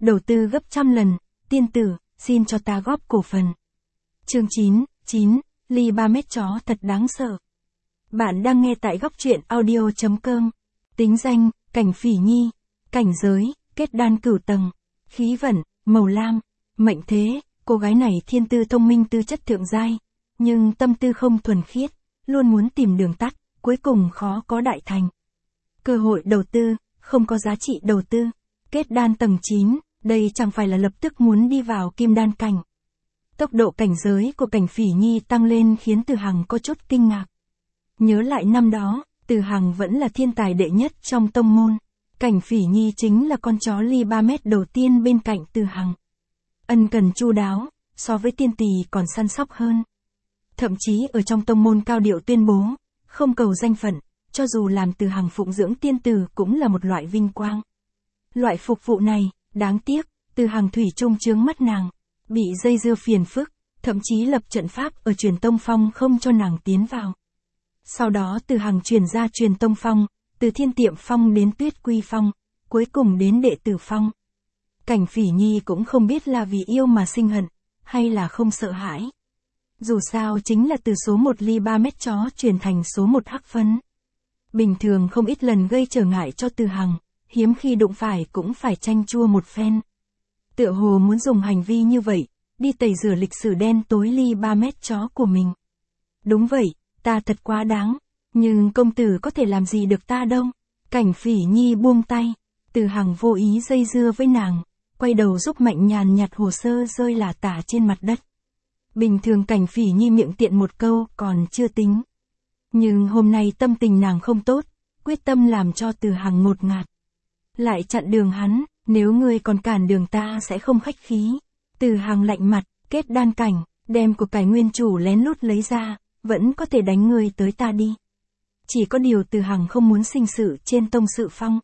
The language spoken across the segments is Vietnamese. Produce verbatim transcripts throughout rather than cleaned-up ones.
đầu tư gấp trăm lần, tiên tử, xin cho ta góp cổ phần. Chương chín, chín, ly ba mét chó thật đáng sợ. Bạn đang nghe tại góc truyện audio chấm com. Tính danh, Cảnh Phỉ Nhi. Cảnh giới, kết đan cửu tầng. Khí vận, màu lam. Mệnh thế, cô gái này thiên tư thông minh tư chất thượng giai. Nhưng tâm tư không thuần khiết, luôn muốn tìm đường tắt, cuối cùng khó có đại thành. Cơ hội đầu tư, không có giá trị đầu tư. Kết đan tầng chín, đây chẳng phải là lập tức muốn đi vào kim đan cảnh. Tốc độ cảnh giới của Cảnh Phỉ Nhi tăng lên khiến Từ Hằng có chút kinh ngạc. Nhớ lại năm đó, Từ Hằng vẫn là thiên tài đệ nhất trong tông môn. Cảnh Phỉ Nhi chính là con chó ly ba mét đầu tiên bên cạnh Từ Hằng. Ân cần chu đáo, so với tiên tỳ còn săn sóc hơn. Thậm chí ở trong tông môn cao điệu tuyên bố, không cầu danh phận, cho dù làm Từ Hằng phụng dưỡng tiên tử cũng là một loại vinh quang. Loại phục vụ này, đáng tiếc, Từ Hằng thủy chung chướng mắt nàng, bị dây dưa phiền phức, thậm chí lập trận pháp ở truyền tông phong không cho nàng tiến vào. Sau đó Từ Hằng truyền ra truyền tông phong, từ Thiên Tiệm Phong đến Tuyết Quy Phong, cuối cùng đến Đệ Tử Phong. Cảnh Phỉ Nhi cũng không biết là vì yêu mà sinh hận, hay là không sợ hãi. Dù sao chính là từ số một ly ba mét chó chuyển thành số một hắc phấn. Bình thường không ít lần gây trở ngại cho Từ Hằng, hiếm khi đụng phải cũng phải tranh chua một phen. Tựa hồ muốn dùng hành vi như vậy, đi tẩy rửa lịch sử đen tối ly ba mét chó của mình. Đúng vậy, ta thật quá đáng, nhưng công tử có thể làm gì được ta đâu. Cảnh Phỉ Nhi buông tay, Từ Hằng vô ý dây dưa với nàng, quay đầu giúp Mạnh Nhàn nhặt hồ sơ rơi lả tả trên mặt đất. Bình thường Cảnh Phỉ Nhi miệng tiện một câu còn chưa tính. Nhưng hôm nay tâm tình nàng không tốt, quyết tâm làm cho Từ Hằng ngột ngạt. Lại chặn đường hắn, nếu ngươi còn cản đường ta sẽ không khách khí. Từ Hằng lạnh mặt, kết đan cảnh, đem của cải nguyên chủ lén lút lấy ra, vẫn có thể đánh ngươi tới ta đi. Chỉ có điều Từ Hằng không muốn sinh sự trên tông sự phong.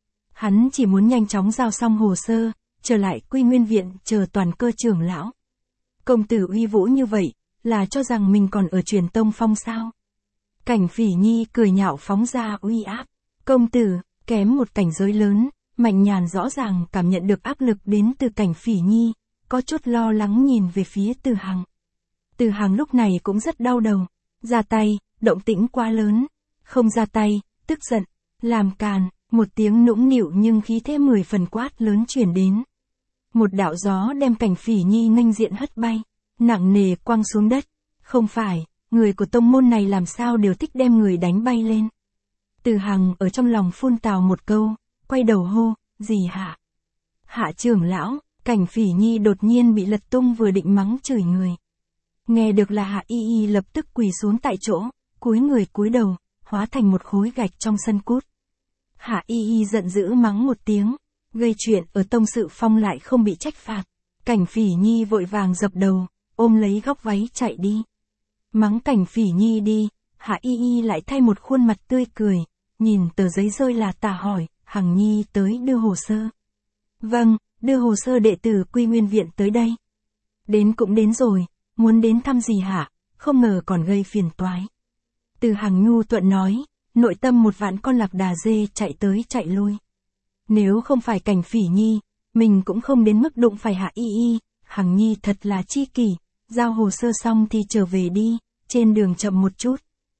Hắn chỉ muốn nhanh chóng giao xong hồ sơ, trở lại Quy Nguyên Viện chờ toàn cơ trưởng lão. Công tử uy vũ như vậy, là cho rằng mình còn ở truyền tông phong sao? Cảnh Phỉ Nhi cười nhạo phóng ra uy áp. Công tử, kém một cảnh giới lớn, Mạnh Nhàn rõ ràng cảm nhận được áp lực đến từ Cảnh Phỉ Nhi, có chút lo lắng nhìn về phía Từ Hằng. Từ Hằng lúc này cũng rất đau đầu, ra tay, động tĩnh quá lớn, không ra tay, tức giận, làm càn, một tiếng nũng nịu nhưng khí thế mười phần quát lớn truyền đến. Một đạo gió đem Cảnh Phỉ Nhi nghênh diện hất bay, nặng nề quăng xuống đất. Không phải, người của tông môn này làm sao đều thích đem người đánh bay lên. Từ Hằng ở trong lòng phun tào một câu, quay đầu hô, gì hả? Hạ trưởng lão. Cảnh Phỉ Nhi đột nhiên bị lật tung vừa định mắng chửi người. Nghe được là Hạ Y Y lập tức quỳ xuống tại chỗ, cúi người cúi đầu, hóa thành một khối gạch trong sân cút. Hạ Y Y giận dữ mắng một tiếng, gây chuyện ở tông sự phong lại không bị trách phạt. Cảnh Phỉ Nhi vội vàng dập đầu, ôm lấy góc váy chạy đi. Mắng Cảnh Phỉ Nhi đi, Hạ Y Y lại thay một khuôn mặt tươi cười, nhìn tờ giấy rơi là tà hỏi, Hằng Nhi tới đưa hồ sơ. Vâng, đưa hồ sơ đệ tử Quy Nguyên Viện tới đây. Đến cũng đến rồi, muốn đến thăm gì hả, không ngờ còn gây phiền toái. Từ Hằng nhu thuận nói, nội tâm một vạn con lạc đà dê chạy tới chạy lui. Nếu không phải Cảnh Phỉ Nhi, mình cũng không đến mức đụng phải Hạ Y Y, Hằng Nhi thật là chi kỷ, giao hồ sơ xong thì trở về đi, trên đường chậm một chút.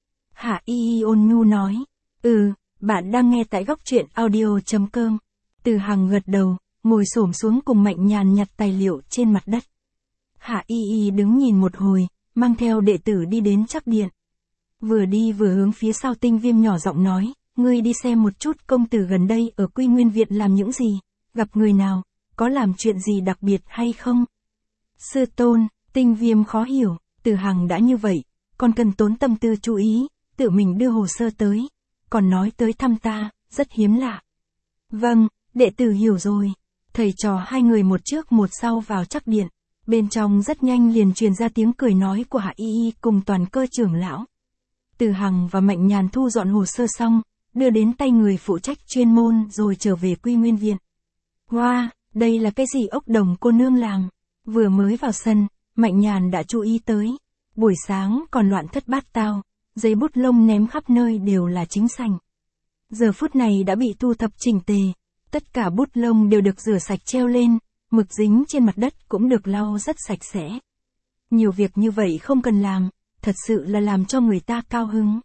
Hạ Y Y ôn nhu nói, ừ, bạn đang nghe tại góc truyện audio chấm com. Từ Hằng gật đầu, ngồi xổm xuống cùng Mạnh Nhàn nhặt tài liệu trên mặt đất. Hạ Y Y đứng nhìn một hồi, mang theo đệ tử đi đến Trắc Điện. Vừa đi vừa hướng phía sau Tinh Viêm nhỏ giọng nói, ngươi đi xem một chút công tử gần đây ở Quy Nguyên Viện làm những gì, gặp người nào, có làm chuyện gì đặc biệt hay không? Sư tôn, Tinh Viêm khó hiểu, Từ Hằng đã như vậy, còn cần tốn tâm tư chú ý, tự mình đưa hồ sơ tới, còn nói tới thăm ta, rất hiếm lạ. Vâng, đệ tử hiểu rồi. Thầy trò hai người một trước một sau vào Trắc Điện, bên trong rất nhanh liền truyền ra tiếng cười nói của Hạ Y Y cùng toàn cơ trưởng lão. Từ Hằng và Mạnh Nhàn thu dọn hồ sơ xong, đưa đến tay người phụ trách chuyên môn rồi trở về Quy Nguyên Viện. Wow, đây là cái gì ốc đồng cô nương làm? Vừa mới vào sân, Mạnh Nhàn đã chú ý tới. Buổi sáng còn loạn thất bát tao, giấy bút lông ném khắp nơi đều là chính sảnh. Giờ phút này đã bị thu thập chỉnh tề, tất cả bút lông đều được rửa sạch treo lên, mực dính trên mặt đất cũng được lau rất sạch sẽ. Nhiều việc như vậy không cần làm, thật sự là làm cho người ta cao hứng.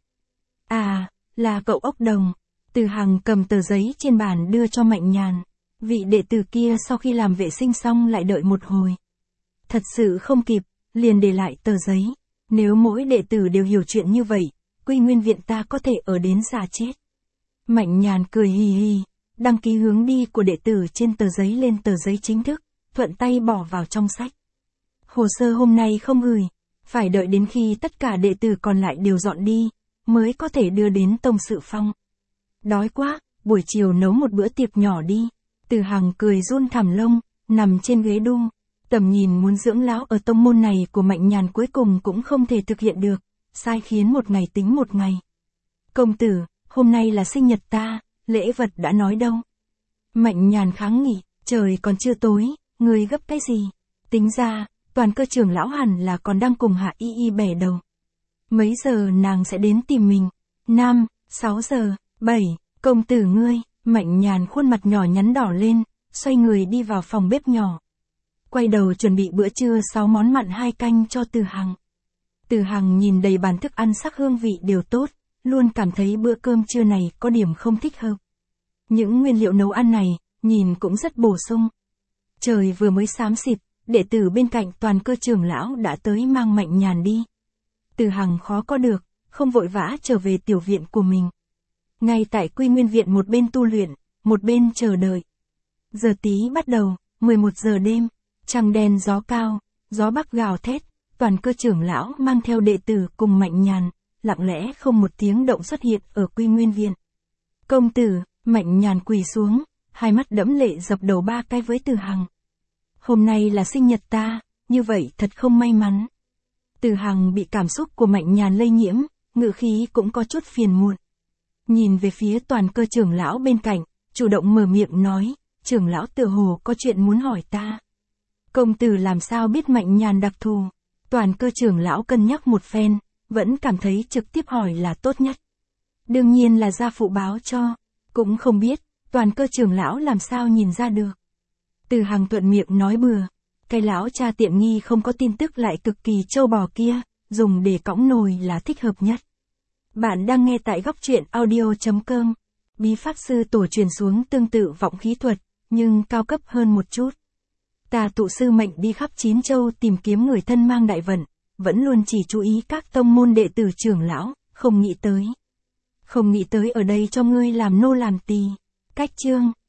À, là cậu ốc đồng. Từ Hằng cầm tờ giấy trên bàn đưa cho Mạnh Nhàn. Vị đệ tử kia sau khi làm vệ sinh xong lại đợi một hồi. Thật sự không kịp, liền để lại tờ giấy. Nếu mỗi đệ tử đều hiểu chuyện như vậy, Quy Nguyên Viện ta có thể ở đến già chết. Mạnh Nhàn cười hì hì, đăng ký hướng đi của đệ tử trên tờ giấy lên tờ giấy chính thức, thuận tay bỏ vào trong sách. Hồ sơ hôm nay không gửi, phải đợi đến khi tất cả đệ tử còn lại đều dọn đi, mới có thể đưa đến tông sự phong. Đói quá, buổi chiều nấu một bữa tiệc nhỏ đi. Từ Hằng cười run thẳm lông, nằm trên ghế đu. Tầm nhìn muốn dưỡng lão ở tông môn này của Mạnh Nhàn cuối cùng cũng không thể thực hiện được, sai khiến một ngày tính một ngày. Công tử, hôm nay là sinh nhật ta, lễ vật đã nói đâu. Mạnh Nhàn kháng nghị, trời còn chưa tối, người gấp cái gì? Tính ra, Toàn Cơ trưởng lão hẳn là còn đang cùng Hạ Y Y bẻ đầu. Mấy giờ nàng sẽ đến tìm mình? Năm, sáu giờ, bảy, công tử ngươi. Mạnh Nhàn khuôn mặt nhỏ nhắn đỏ lên, xoay người đi vào phòng bếp nhỏ. Quay đầu chuẩn bị bữa trưa sáu món mặn hai canh cho Từ Hằng. Từ Hằng nhìn đầy bàn thức ăn sắc hương vị đều tốt, luôn cảm thấy bữa cơm trưa này có điểm không thích hợp. Những nguyên liệu nấu ăn này, nhìn cũng rất bổ sung. Trời vừa mới xám xịt, đệ tử bên cạnh Toàn Cơ trưởng lão đã tới mang Mạnh Nhàn đi. Từ Hằng khó có được, không vội vã trở về tiểu viện của mình. Ngay tại Quy Nguyên Viện một bên tu luyện, một bên chờ đợi. Giờ tí bắt đầu, mười một giờ đêm, trăng đen gió cao, gió bắc gào thét, Toàn Cơ trưởng lão mang theo đệ tử cùng Mạnh Nhàn, lặng lẽ không một tiếng động xuất hiện ở Quy Nguyên Viện. Công tử, Mạnh Nhàn quỳ xuống, hai mắt đẫm lệ dập đầu ba cái với Từ Hằng. Hôm nay là sinh nhật ta, như vậy thật không may mắn. Từ Hằng bị cảm xúc của Mạnh Nhàn lây nhiễm, ngữ khí cũng có chút phiền muộn. Nhìn về phía Toàn Cơ trưởng lão bên cạnh, chủ động mở miệng nói, trưởng lão tựa hồ có chuyện muốn hỏi ta. Công tử làm sao biết Mạnh Nhàn đặc thù? Toàn Cơ trưởng lão cân nhắc một phen, vẫn cảm thấy trực tiếp hỏi là tốt nhất. Đương nhiên là gia phụ báo cho, cũng không biết, Toàn Cơ trưởng lão làm sao nhìn ra được. Từ Hằng thuận miệng nói bừa, cái lão cha tiện nghi không có tin tức lại cực kỳ trâu bò kia, dùng để cõng nồi là thích hợp nhất. Bạn đang nghe tại góc truyện audio chấm com. Bí pháp sư tổ truyền xuống tương tự vọng khí thuật, nhưng cao cấp hơn một chút. Tà tụ sư mệnh đi khắp chín châu tìm kiếm người thân mang đại vận, vẫn luôn chỉ chú ý các tông môn đệ tử trưởng lão, không nghĩ tới. Không nghĩ tới ở đây cho ngươi làm nô làm tỳ. Cách chương.